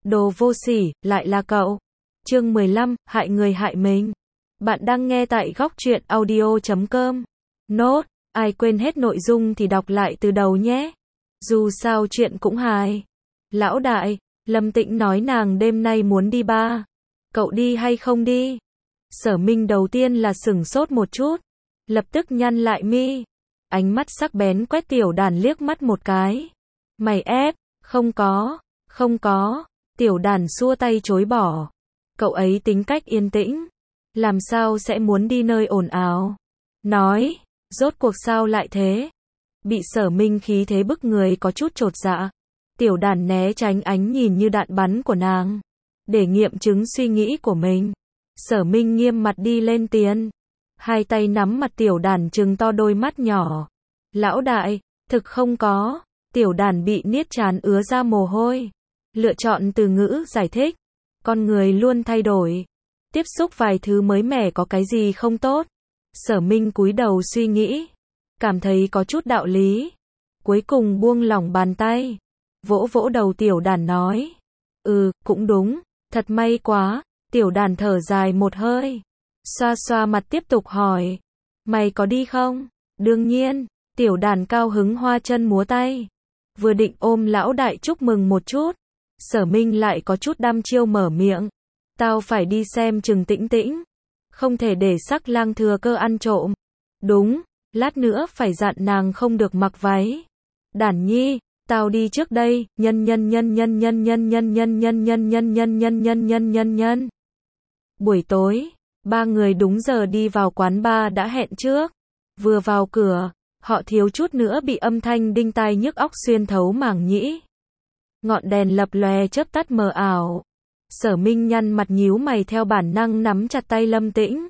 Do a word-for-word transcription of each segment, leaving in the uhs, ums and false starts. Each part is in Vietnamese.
Đồ vô sỉ, lại là cậu. Chương mười lăm, hại người hại mình. Bạn đang nghe tại góc truyện audio chấm com. Nốt, ai quên hết nội dung thì đọc lại từ đầu nhé. Dù sao chuyện cũng hài. Lão đại, Lâm Tĩnh nói nàng đêm nay muốn đi ba. Cậu đi hay không đi? Sở Minh đầu tiên là sửng sốt một chút, lập tức nhăn lại mi. Ánh mắt sắc bén quét Tiểu Đàn liếc mắt một cái. Mày ép, không có, không có. Tiểu Đàn xua tay chối bỏ. Cậu ấy tính cách yên tĩnh, làm sao sẽ muốn đi nơi ồn ào. Nói, rốt cuộc sao lại thế? Bị Sở Minh khí thế bức người có chút chột dạ. Tiểu Đàn né tránh ánh nhìn như đạn bắn của nàng, để nghiệm chứng suy nghĩ của mình. Sở Minh nghiêm mặt đi lên tiền, hai tay nắm mặt Tiểu Đàn trừng to đôi mắt nhỏ. Lão đại, thực không có. Tiểu Đàn bị niết trán ứa ra mồ hôi, lựa chọn từ ngữ giải thích. Con người luôn thay đổi, tiếp xúc vài thứ mới mẻ có cái gì không tốt. Sở Minh cúi đầu suy nghĩ, cảm thấy có chút đạo lý. Cuối cùng buông lỏng bàn tay, vỗ vỗ đầu Tiểu Đàn nói. Ừ, cũng đúng, thật may quá. Tiểu Đàn thở dài một hơi, xoa xoa mặt tiếp tục hỏi. Mày có đi không? Đương nhiên. Tiểu Đàn cao hứng hoa chân múa tay, vừa định ôm lão đại chúc mừng một chút. Sở Minh lại có chút đăm chiêu mở miệng. Tao phải đi xem Trừng Tĩnh Tĩnh, không thể để Sắc Lang thừa cơ ăn trộm. Đúng, lát nữa phải dặn nàng không được mặc váy. Đàn nhi, tao đi trước đây. Nhân nhân nhân nhân nhân nhân nhân nhân nhân nhân nhân nhân nhân nhân nhân nhân nhân. Buổi tối, ba người đúng giờ đi vào quán bar đã hẹn trước. Vừa vào cửa, họ thiếu chút nữa bị âm thanh đinh tai nhức óc xuyên thấu màng nhĩ. Ngọn đèn lập lòe chớp tắt mờ ảo. Sở Minh nhăn mặt nhíu mày theo bản năng nắm chặt tay Lâm Tĩnh.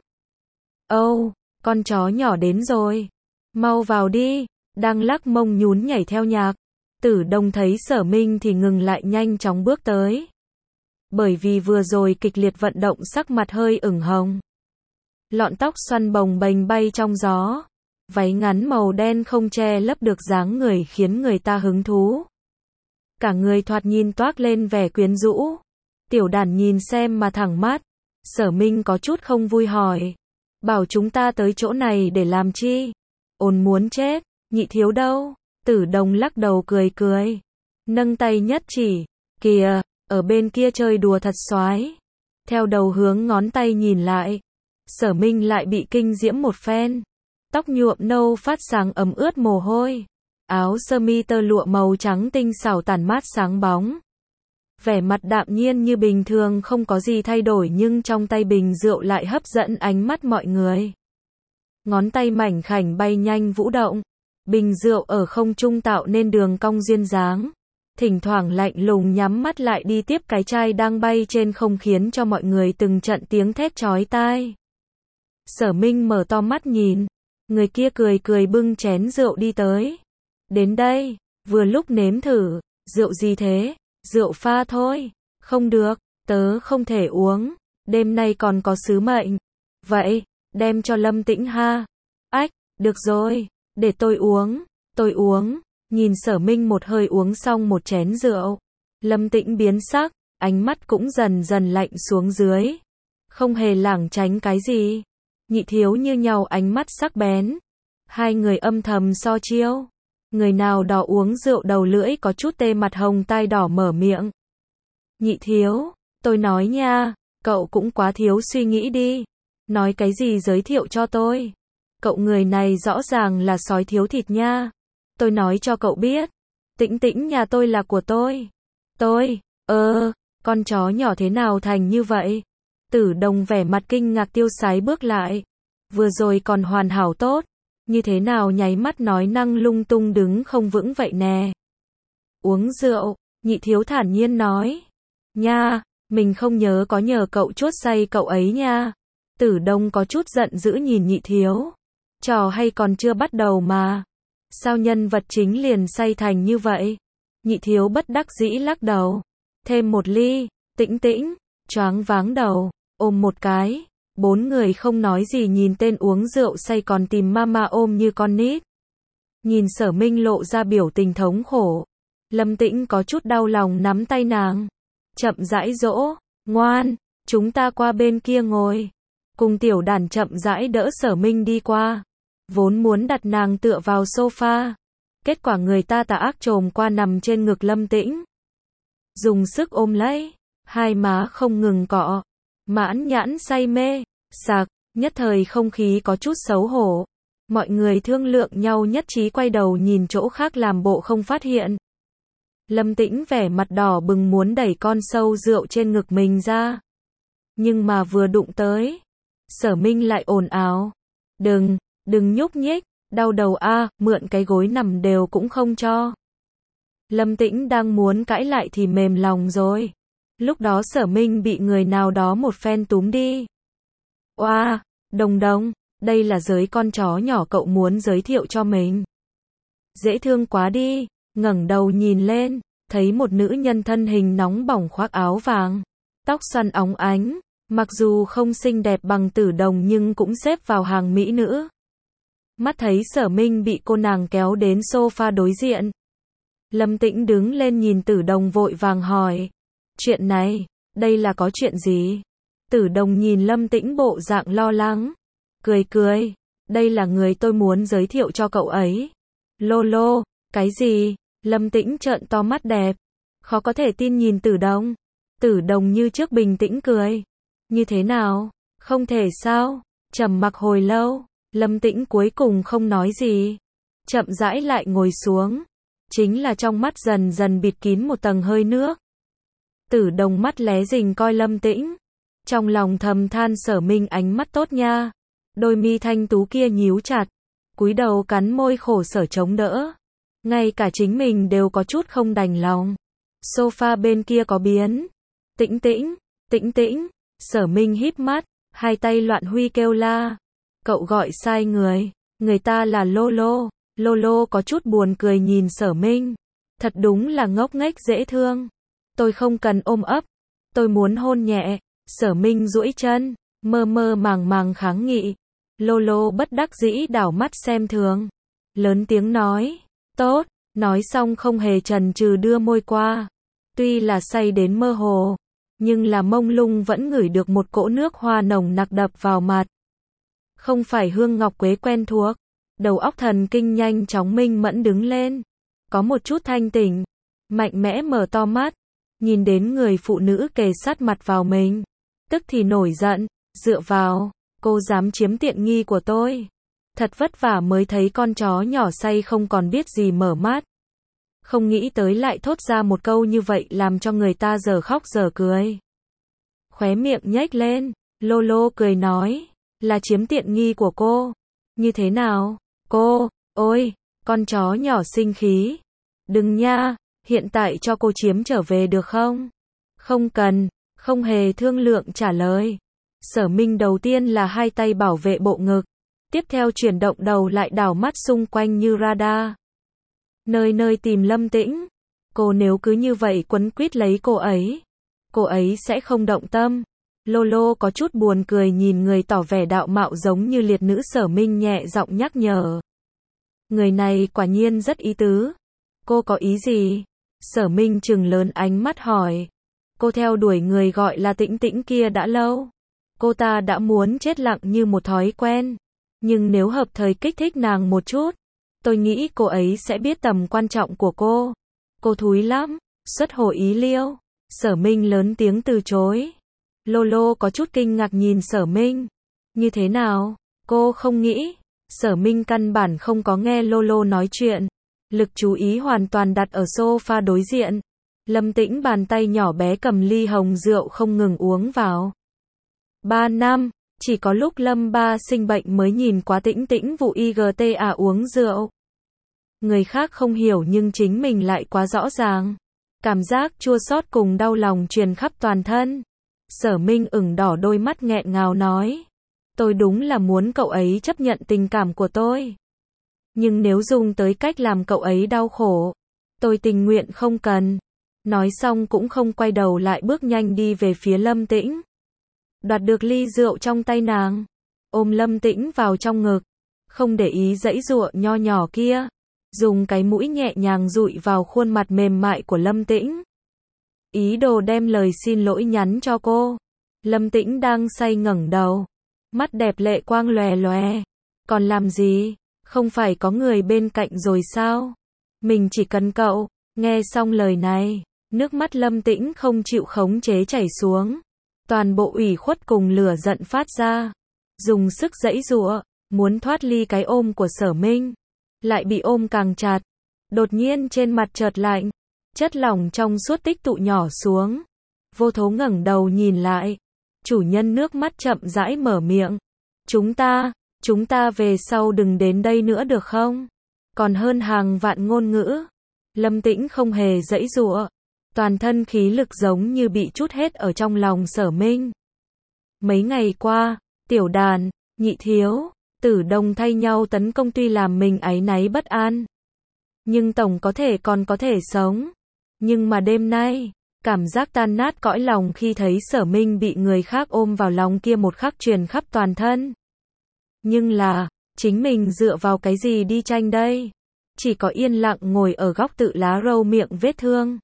Âu, oh, con chó nhỏ đến rồi. Mau vào đi. Đang lắc mông nhún nhảy theo nhạc. Tử Đồng thấy Sở Minh thì ngừng lại nhanh chóng bước tới. Bởi vì vừa rồi kịch liệt vận động sắc mặt hơi ửng hồng. Lọn tóc xoăn bồng bềnh bay trong gió. Váy ngắn màu đen không che lấp được dáng người khiến người ta hứng thú. Cả người thoạt nhìn toát lên vẻ quyến rũ. Tiểu Đàn nhìn xem mà thẳng mắt. Sở Minh có chút không vui hỏi. Bảo chúng ta tới chỗ này để làm chi? Ồn muốn chết. Nhị thiếu đâu? Tử Đồng lắc đầu cười cười, nâng tay nhất chỉ. Kìa, ở bên kia chơi đùa thật xoái. Theo đầu hướng ngón tay nhìn lại, Sở Minh lại bị kinh diễm một phen. Tóc nhuộm nâu phát sáng ấm ướt mồ hôi. Áo sơ mi tơ lụa màu trắng tinh xảo tản mát sáng bóng. Vẻ mặt đạm nhiên như bình thường không có gì thay đổi nhưng trong tay bình rượu lại hấp dẫn ánh mắt mọi người. Ngón tay mảnh khảnh bay nhanh vũ động. Bình rượu ở không trung tạo nên đường cong duyên dáng. Thỉnh thoảng lạnh lùng nhắm mắt lại đi tiếp cái chai đang bay trên không khiến cho mọi người từng trận tiếng thét chói tai. Sở Minh mở to mắt nhìn. Người kia cười cười bưng chén rượu đi tới. Đến đây, vừa lúc nếm thử. Rượu gì thế? Rượu pha thôi. Không được, tớ không thể uống. Đêm nay còn có sứ mệnh. Vậy, đem cho Lâm Tĩnh ha. Ách, được rồi, để tôi uống. Tôi uống. Nhìn Sở Minh một hơi uống xong một chén rượu. Lâm Tĩnh biến sắc, ánh mắt cũng dần dần lạnh xuống dưới. Không hề lảng tránh cái gì. Nhị thiếu như nhau ánh mắt sắc bén. Hai người âm thầm so chiêu. Người nào đó uống rượu đầu lưỡi có chút tê mặt hồng tai đỏ mở miệng. Nhị thiếu, tôi nói nha, cậu cũng quá thiếu suy nghĩ đi. Nói cái gì giới thiệu cho tôi. Cậu người này rõ ràng là sói thiếu thịt nha. Tôi nói cho cậu biết. Tĩnh Tĩnh nhà tôi là của tôi. Tôi, ơ, con chó nhỏ thế nào thành như vậy? Tử Đồng vẻ mặt kinh ngạc tiêu sái bước lại. Vừa rồi còn hoàn hảo tốt. Như thế nào nháy mắt nói năng lung tung đứng không vững vậy nè. Uống rượu, nhị thiếu thản nhiên nói. Nha, mình không nhớ có nhờ cậu chuốt say cậu ấy nha. Tử Đồng có chút giận dữ nhìn nhị thiếu. Trò hay còn chưa bắt đầu mà. Sao nhân vật chính liền say thành như vậy? Nhị thiếu bất đắc dĩ lắc đầu. Thêm một ly. Tĩnh Tĩnh, choáng váng đầu, ôm một cái. Bốn người không nói gì nhìn tên uống rượu say còn tìm mama ôm như con nít. Nhìn Sở Minh lộ ra biểu tình thống khổ. Lâm Tĩnh có chút đau lòng nắm tay nàng. chậm rãi dỗ, ngoan, chúng ta qua bên kia ngồi. Cùng tiểu đàn chậm rãi đỡ Sở Minh đi qua. Vốn muốn đặt nàng tựa vào sofa. Kết quả người ta tà ác trồm qua nằm trên ngực Lâm Tĩnh. Dùng sức ôm lấy, hai má không ngừng cọ. Mãn nhãn say mê, sạc, nhất thời không khí có chút xấu hổ. Mọi người thương lượng nhau nhất trí quay đầu nhìn chỗ khác làm bộ không phát hiện. Lâm Tĩnh vẻ mặt đỏ bừng muốn đẩy con sâu rượu trên ngực mình ra. Nhưng mà vừa đụng tới, Sở Minh lại ồn ào. Đừng, đừng nhúc nhích, đau đầu a, mượn cái gối nằm đều cũng không cho. Lâm Tĩnh đang muốn cãi lại thì mềm lòng rồi. Lúc đó Sở Minh bị người nào đó một phen túm đi. Oa, Đồng Đồng, đây là giới con chó nhỏ cậu muốn giới thiệu cho mình. Dễ thương quá đi, ngẩng đầu nhìn lên, thấy một nữ nhân thân hình nóng bỏng khoác áo vàng, tóc xoăn óng ánh, mặc dù không xinh đẹp bằng Tử Đồng nhưng cũng xếp vào hàng mỹ nữ. Mắt thấy Sở Minh bị cô nàng kéo đến sofa đối diện. Lâm Tĩnh đứng lên nhìn Tử Đồng vội vàng hỏi. Chuyện này, đây là có chuyện gì? Tử Đồng nhìn Lâm Tĩnh bộ dạng lo lắng. Cười cười, đây là người tôi muốn giới thiệu cho cậu ấy. Lolo, cái gì? Lâm Tĩnh trợn to mắt đẹp. Khó có thể tin nhìn Tử Đồng. Tử Đồng như trước bình tĩnh cười. Như thế nào? Không thể sao? Trầm mặc hồi lâu, Lâm Tĩnh cuối cùng không nói gì. Chậm rãi lại ngồi xuống. Chính là trong mắt dần dần bịt kín một tầng hơi nước. Tử Đồng mắt lé rình coi Lâm Tĩnh. Trong lòng thầm than Sở Minh ánh mắt tốt nha. Đôi mi thanh tú kia nhíu chặt. Cúi đầu cắn môi khổ sở chống đỡ. Ngay cả chính mình đều có chút không đành lòng. Sofa bên kia có biến. Tĩnh Tĩnh, Tĩnh Tĩnh. Sở Minh híp mắt, hai tay loạn huy kêu la. Cậu gọi sai người. Người ta là Lolo. Lolo có chút buồn cười nhìn Sở Minh. Thật đúng là ngốc nghếch dễ thương. Tôi không cần ôm ấp. Tôi muốn hôn nhẹ. Sở Minh duỗi chân, mơ mơ màng màng kháng nghị. Lolo bất đắc dĩ đảo mắt xem thường. Lớn tiếng nói. Tốt. Nói xong không hề chần chừ đưa môi qua. Tuy là say đến mơ hồ, nhưng là mông lung vẫn ngửi được một cỗ nước hoa nồng nặc đập vào mặt. Không phải hương ngọc quế quen thuộc. Đầu óc thần kinh nhanh chóng minh mẫn đứng lên. Có một chút thanh tỉnh. Mạnh mẽ mở to mắt. Nhìn đến người phụ nữ kề sát mặt vào mình. Tức thì nổi giận. Dựa vào. Cô dám chiếm tiện nghi của tôi. Thật vất vả mới thấy con chó nhỏ say không còn biết gì mở mắt. Không nghĩ tới lại thốt ra một câu như vậy làm cho người ta giờ khóc giờ cười. Khóe miệng nhếch lên. Lolo cười nói. Là chiếm tiện nghi của cô. Như thế nào? Cô, ôi, con chó nhỏ sinh khí. Đừng nha, hiện tại cho cô chiếm trở về được không? Không cần, không hề thương lượng trả lời. Sở Minh đầu tiên là hai tay bảo vệ bộ ngực. Tiếp theo chuyển động đầu lại đảo mắt xung quanh như radar. Nơi nơi tìm Lâm Tĩnh. Cô nếu cứ như vậy quấn quýt lấy cô ấy, cô ấy sẽ không động tâm. Lolo có chút buồn cười nhìn người tỏ vẻ đạo mạo giống như liệt nữ Sở Minh nhẹ giọng nhắc nhở. Người này quả nhiên rất ý tứ. Cô có ý gì? Sở Minh trừng lớn ánh mắt hỏi. Cô theo đuổi người gọi là Tĩnh Tĩnh kia đã lâu. Cô ta đã muốn chết lặng như một thói quen. Nhưng nếu hợp thời kích thích nàng một chút, tôi nghĩ cô ấy sẽ biết tầm quan trọng của cô. Cô thúi lắm, xuất hồ ý liêu. Sở Minh lớn tiếng từ chối. Lolo có chút kinh ngạc nhìn Sở Minh. Như thế nào? Cô không nghĩ. Sở Minh căn bản không có nghe Lolo nói chuyện. Lực chú ý hoàn toàn đặt ở sofa đối diện. Lâm Tĩnh bàn tay nhỏ bé cầm ly hồng rượu không ngừng uống vào. Ba năm, chỉ có lúc Lâm Ba sinh bệnh mới nhìn quá Tĩnh Tĩnh vụ i giê tê a uống rượu. Người khác không hiểu nhưng chính mình lại quá rõ ràng. Cảm giác chua xót cùng đau lòng truyền khắp toàn thân. Sở Minh ửng đỏ đôi mắt nghẹn ngào nói. Tôi đúng là muốn cậu ấy chấp nhận tình cảm của tôi. Nhưng nếu dùng tới cách làm cậu ấy đau khổ, tôi tình nguyện không cần. Nói xong cũng không quay đầu lại bước nhanh đi về phía Lâm Tĩnh. Đoạt được ly rượu trong tay nàng. Ôm Lâm Tĩnh vào trong ngực. Không để ý dãy giụa nho nhỏ kia. Dùng cái mũi nhẹ nhàng dụi vào khuôn mặt mềm mại của Lâm Tĩnh. ý đồ đem lời xin lỗi nhắn cho cô. Lâm Tĩnh đang say ngẩng đầu, mắt đẹp lệ quang lòe lòe. Còn làm gì? Không phải có người bên cạnh rồi sao? Mình chỉ cần cậu. Nghe xong lời này, nước mắt Lâm Tĩnh không chịu khống chế chảy xuống. Toàn bộ ủy khuất cùng lửa giận phát ra. Dùng sức giãy giụa, muốn thoát ly cái ôm của Sở Minh. Lại bị ôm càng chặt. Đột nhiên trên mặt chợt lạnh. Chất lỏng trong suốt tích tụ nhỏ xuống. Vô Thố ngẩng đầu nhìn lại. Chủ nhân nước mắt chậm rãi mở miệng. Chúng ta, chúng ta về sau đừng đến đây nữa được không? Còn hơn hàng vạn ngôn ngữ. Lâm Tĩnh không hề giãy giụa. Toàn thân khí lực giống như bị trút hết ở trong lòng Sở Minh. Mấy ngày qua, Tiểu Đàn, Nhị Thiếu, Tử Đồng thay nhau tấn công tuy làm mình áy náy bất an. Nhưng tổng có thể còn có thể sống. Nhưng mà đêm nay, cảm giác tan nát cõi lòng khi thấy Sở Minh bị người khác ôm vào lòng kia một khắc truyền khắp toàn thân. Nhưng là, chính mình dựa vào cái gì đi tranh đây? Chỉ có yên lặng ngồi ở góc tự lá râu miệng vết thương.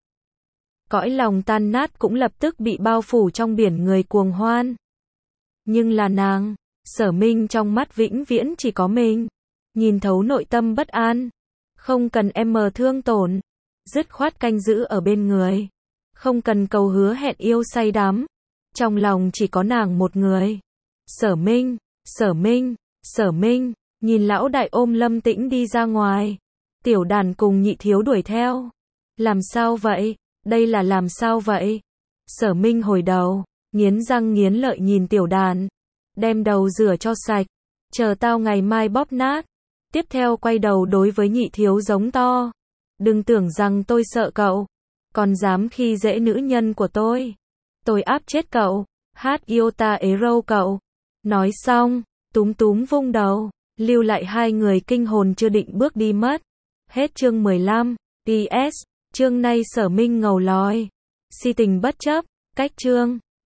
Cõi lòng tan nát cũng lập tức bị bao phủ trong biển người cuồng hoan. Nhưng là nàng, Sở Minh trong mắt vĩnh viễn chỉ có mình. Nhìn thấu nội tâm bất an. Không cần em mờ thương tổn. Dứt khoát canh giữ ở bên người. Không cần cầu hứa hẹn yêu say đắm. Trong lòng chỉ có nàng một người. Sở Minh, Sở Minh, Sở Minh. Nhìn lão đại ôm Lâm Tĩnh đi ra ngoài. Tiểu Đàn cùng Nhị Thiếu đuổi theo. Làm sao vậy? Đây là làm sao vậy? Sở Minh hồi đầu, nghiến răng nghiến lợi nhìn Tiểu Đàn. Đem đầu rửa cho sạch. Chờ tao ngày mai bóp nát. Tiếp theo quay đầu đối với Nhị Thiếu giống to. Đừng tưởng rằng tôi sợ cậu. Còn dám khi dễ nữ nhân của tôi. Tôi áp chết cậu. Hát yêu ta ế râu cậu. Nói xong, túm túm vung đầu. Lưu lại hai người kinh hồn chưa định bước đi mất. Hết chương mười lăm. pê ét. Chương nay Sở Minh ngầu lòi. Si tình bất chấp. Cách chương.